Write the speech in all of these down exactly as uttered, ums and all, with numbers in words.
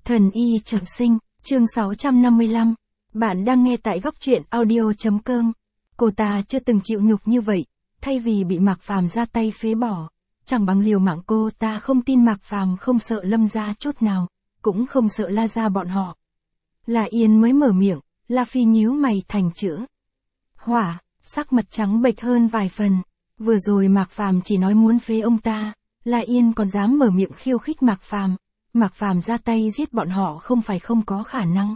Thần y trọng sinh, chương sáu trăm năm mươi lăm. Bạn đang nghe tại góc truyện audio.com. Cô ta chưa từng chịu nhục như vậy, thay vì bị Mạc Phàm ra tay phế bỏ. Chẳng bằng liều mạng cô ta không tin Mạc Phàm không sợ Lâm gia chút nào, cũng không sợ La gia bọn họ. La Yên mới mở miệng, La Phi nhíu mày thành chữ hỏa, sắc mặt trắng bệch hơn vài phần. Vừa rồi Mạc Phàm chỉ nói muốn phế ông ta, La Yên còn dám mở miệng khiêu khích Mạc Phàm. Mạc Phàm ra tay giết bọn họ không phải không có khả năng.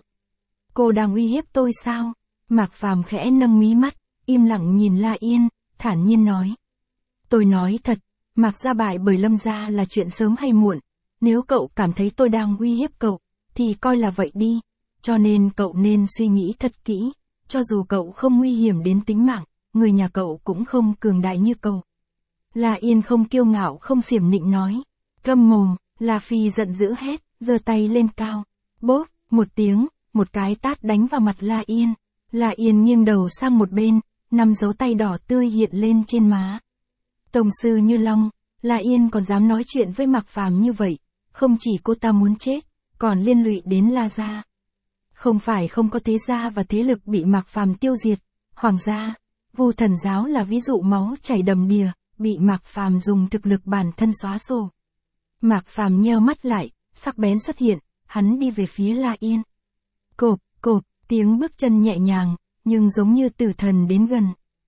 Cô đang uy hiếp tôi sao? Mạc Phàm khẽ nâng mí mắt, im lặng nhìn La Yên, thản nhiên nói. Tôi nói thật, Mạc gia bại bởi Lâm gia là chuyện sớm hay muộn. Nếu cậu cảm thấy tôi đang uy hiếp cậu, thì coi là vậy đi. Cho nên cậu nên suy nghĩ thật kỹ. Cho dù cậu không nguy hiểm đến tính mạng, người nhà cậu cũng không cường đại như cậu. La Yên không kiêu ngạo không xiểm nịnh nói. Câm mồm. La Phi giận dữ hét, giơ tay lên cao. Bốp, một tiếng, một cái tát đánh vào mặt La Yên. La Yên nghiêng đầu sang một bên, năm dấu tay đỏ tươi hiện lên trên má. Tổng sư Như Long, La Yên còn dám nói chuyện với Mạc Phàm như vậy, không chỉ cô ta muốn chết, còn liên lụy đến La gia. Không phải không có thế gia và thế lực bị Mạc Phàm tiêu diệt, Hoàng gia, Vu Thần giáo là ví dụ máu chảy đầm đìa, bị Mạc Phàm dùng thực lực bản thân xóa sổ. Mạc Phàm nheo mắt lại, sắc bén xuất hiện, hắn đi về phía La Yên. Cộp, cộp, tiếng bước chân nhẹ nhàng, nhưng giống như tử thần đến gần.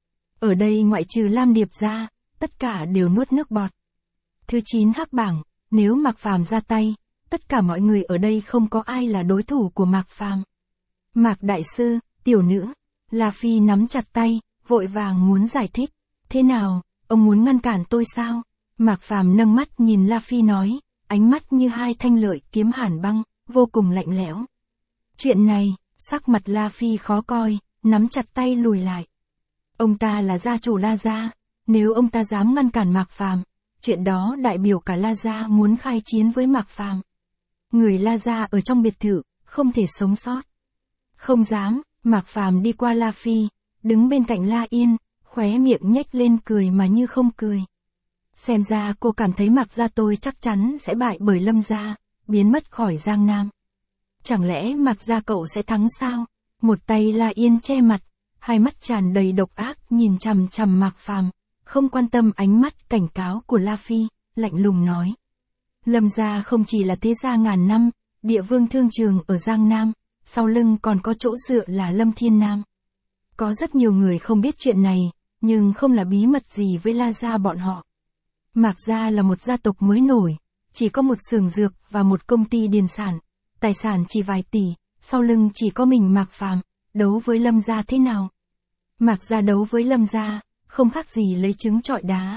Ở đây ngoại trừ Lam Điệp ra, tất cả đều nuốt nước bọt. Thứ chín hắc bảng, nếu Mạc Phàm ra tay, tất cả mọi người ở đây không có ai là đối thủ của Mạc Phàm. Mạc đại sư, tiểu nữ, La Phi nắm chặt tay, vội vàng muốn giải thích. Thế nào, ông muốn ngăn cản tôi sao? Mạc Phàm nâng mắt nhìn La Phi nói, ánh mắt như hai thanh lợi kiếm hàn băng, vô cùng lạnh lẽo. Chuyện này, sắc mặt La Phi khó coi, nắm chặt tay lùi lại. Ông ta là gia chủ La gia, nếu ông ta dám ngăn cản Mạc Phàm, chuyện đó đại biểu cả La gia muốn khai chiến với Mạc Phàm. Người La gia ở trong biệt thự, không thể sống sót. Không dám, Mạc Phàm đi qua La Phi, đứng bên cạnh La Yên, khóe miệng nhếch lên cười mà như không cười. Xem ra cô cảm thấy Mạc gia tôi chắc chắn sẽ bại bởi Lâm gia, biến mất khỏi Giang Nam. Chẳng lẽ Mạc gia cậu sẽ thắng sao? Một tay La Yên che mặt, hai mắt tràn đầy độc ác nhìn chằm chằm Mạc Phàm, không quan tâm ánh mắt cảnh cáo của La Phi, lạnh lùng nói. Lâm gia không chỉ là thế gia ngàn năm, địa vương thương trường ở Giang Nam, sau lưng còn có chỗ dựa là Lâm Thiên Nam. Có rất nhiều người không biết chuyện này, nhưng không là bí mật gì với La gia bọn họ. Mạc gia là một gia tộc mới nổi, chỉ có một xưởng dược và một công ty điền sản, tài sản chỉ vài tỷ, sau lưng chỉ có mình Mạc Phàm, đấu với Lâm gia thế nào? Mạc gia đấu với Lâm gia, không khác gì lấy trứng trọi đá.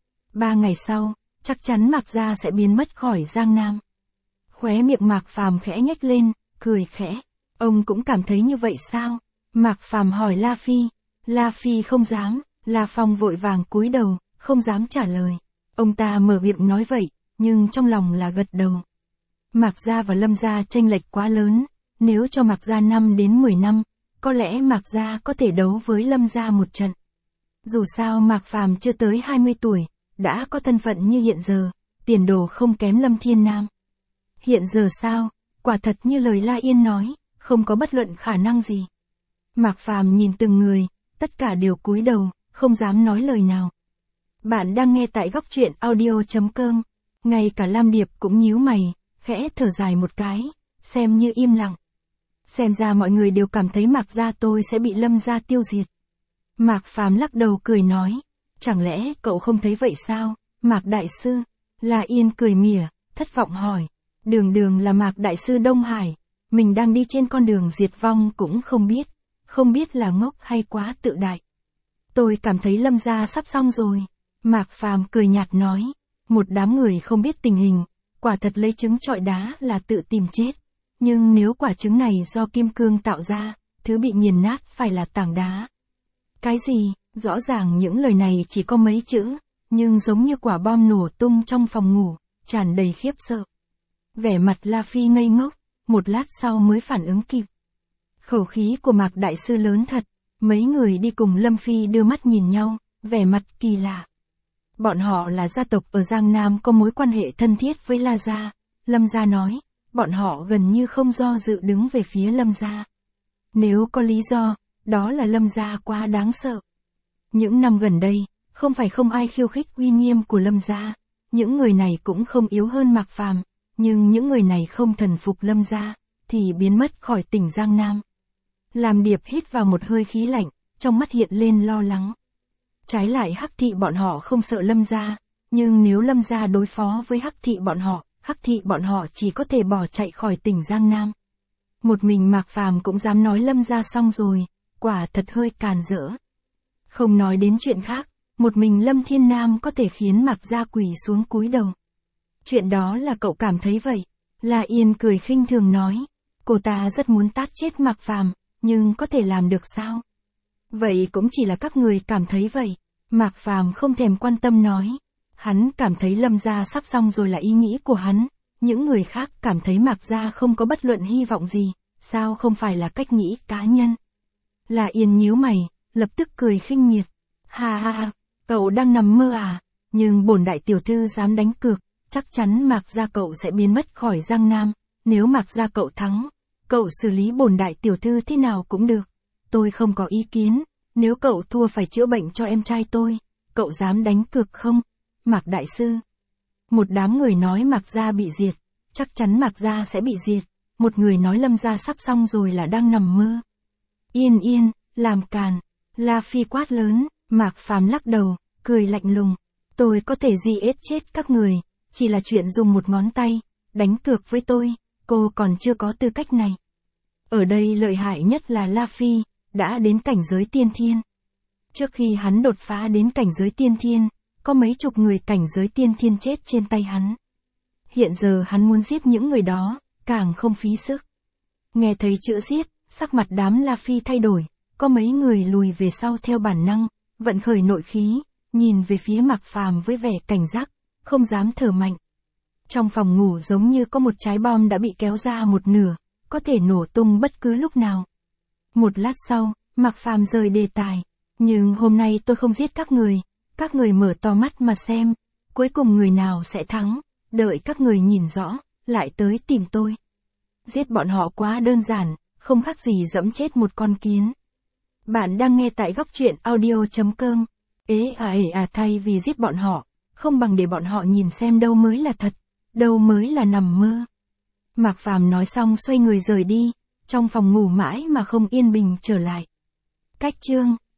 Ba ngày sau, chắc chắn Mạc gia sẽ biến mất khỏi Giang Nam. Khóe miệng Mạc Phàm khẽ nhếch lên, cười khẽ. Ông cũng cảm thấy như vậy sao? Mạc Phàm hỏi La Phi. La Phi không dám, La Phong vội vàng cúi đầu, không dám trả lời. Ông ta mở miệng nói vậy, nhưng trong lòng là gật đầu. Mạc gia và Lâm gia chênh lệch quá lớn, nếu cho Mạc gia năm đến mười năm, có lẽ Mạc gia có thể đấu với Lâm gia một trận. Dù sao Mạc Phàm chưa tới hai mươi tuổi, đã có thân phận như hiện giờ, tiền đồ không kém Lâm Thiên Nam. Hiện giờ sao? Quả thật như lời La Yên nói, không có bất luận khả năng gì. Mạc Phàm nhìn từng người, tất cả đều cúi đầu, không dám nói lời nào. Bạn đang nghe tại góc truyện audio.com. Ngay cả Lam Điệp cũng nhíu mày, khẽ thở dài một cái, xem như im lặng. Xem ra mọi người đều cảm thấy Mạc gia tôi sẽ bị Lâm gia tiêu diệt. Mạc Phàm lắc đầu cười nói, chẳng lẽ cậu không thấy vậy sao, Mạc đại sư? La Yên cười mỉa, thất vọng hỏi, đường đường là Mạc đại sư Đông Hải, mình đang đi trên con đường diệt vong cũng không biết, không biết là ngốc hay quá tự đại. Tôi cảm thấy Lâm gia sắp xong rồi. Mạc Phàm cười nhạt nói, một đám người không biết tình hình, quả thật lấy trứng trọi đá là tự tìm chết. Nhưng nếu quả trứng này do kim cương tạo ra, thứ bị nghiền nát phải là tảng đá. Cái gì? Rõ ràng những lời này chỉ có mấy chữ, nhưng giống như quả bom nổ tung trong phòng ngủ, tràn đầy khiếp sợ. Vẻ mặt La Phi ngây ngốc, một lát sau mới phản ứng kịp. Khẩu khí của Mạc đại sư lớn thật, mấy người đi cùng Lâm Phi đưa mắt nhìn nhau, vẻ mặt kỳ lạ. Bọn họ là gia tộc ở Giang Nam có mối quan hệ thân thiết với La gia. Lâm gia nói, bọn họ gần như không do dự đứng về phía Lâm gia. Nếu có lý do, đó là Lâm gia quá đáng sợ. Những năm gần đây, không phải không ai khiêu khích uy nghiêm của Lâm gia, những người này cũng không yếu hơn Mạc Phàm, nhưng những người này không thần phục Lâm gia, thì biến mất khỏi tỉnh Giang Nam. Làm Điệp hít vào một hơi khí lạnh, trong mắt hiện lên lo lắng. Trái lại Hắc thị bọn họ không sợ Lâm gia, nhưng nếu Lâm gia đối phó với Hắc thị bọn họ, Hắc thị bọn họ chỉ có thể bỏ chạy khỏi tỉnh Giang Nam. Một mình Mạc Phàm cũng dám nói Lâm gia xong rồi, quả thật hơi càn rỡ. Không nói đến chuyện khác, một mình Lâm Thiên Nam có thể khiến Mạc gia quỳ xuống cúi đầu. Chuyện đó là cậu cảm thấy vậy. La Yên cười khinh thường nói, cô ta rất muốn tát chết Mạc Phàm, nhưng có thể làm được sao? Vậy cũng chỉ là các người cảm thấy vậy. Mạc Phàm không thèm quan tâm nói. Hắn cảm thấy Lâm gia sắp xong rồi là ý nghĩ của hắn. Những người khác cảm thấy Mạc gia không có bất luận hy vọng gì, sao không phải là cách nghĩ cá nhân. La Yên nhíu mày, lập tức cười khinh miệt. Ha ha ha, cậu đang nằm mơ à? Nhưng bổn đại tiểu thư dám đánh cược, chắc chắn Mạc gia cậu sẽ biến mất khỏi Giang Nam. Nếu Mạc gia cậu thắng, cậu xử lý bổn đại tiểu thư thế nào cũng được. Tôi không có ý kiến, nếu cậu thua phải chữa bệnh cho em trai tôi, cậu dám đánh cược không? Mạc đại sư. Một đám người nói Mạc gia bị diệt, chắc chắn Mạc gia sẽ bị diệt. Một người nói Lâm gia sắp xong rồi là đang nằm mơ. Yên yên, làm càn. La Phi quát lớn, Mạc Phàm lắc đầu, cười lạnh lùng. Tôi có thể di ết chết các người, chỉ là chuyện dùng một ngón tay, đánh cược với tôi, cô còn chưa có tư cách này. Ở đây lợi hại nhất là La Phi, đã đến cảnh giới tiên thiên. Trước khi hắn đột phá đến cảnh giới tiên thiên, có mấy chục người cảnh giới tiên thiên chết trên tay hắn. Hiện giờ hắn muốn giết những người đó, càng không phí sức. Nghe thấy chữ giết, sắc mặt đám La Phi thay đổi, có mấy người lùi về sau theo bản năng, vận khởi nội khí, nhìn về phía Mạc Phàm với vẻ cảnh giác, không dám thở mạnh. Trong phòng ngủ giống như có một trái bom đã bị kéo ra một nửa, có thể nổ tung bất cứ lúc nào. Một lát sau, Mạc Phàm rời đề tài. Nhưng hôm nay tôi không giết các người, các người mở to mắt mà xem, cuối cùng người nào sẽ thắng, đợi các người nhìn rõ, lại tới tìm tôi. Giết bọn họ quá đơn giản, không khác gì dẫm chết một con kiến. Bạn đang nghe tại góc truyện audio chấm com. Ế à ế à thay vì giết bọn họ, không bằng để bọn họ nhìn xem đâu mới là thật, đâu mới là nằm mơ. Mạc Phàm nói xong xoay người rời đi, trong phòng ngủ mãi mà không yên bình trở lại. Cách chương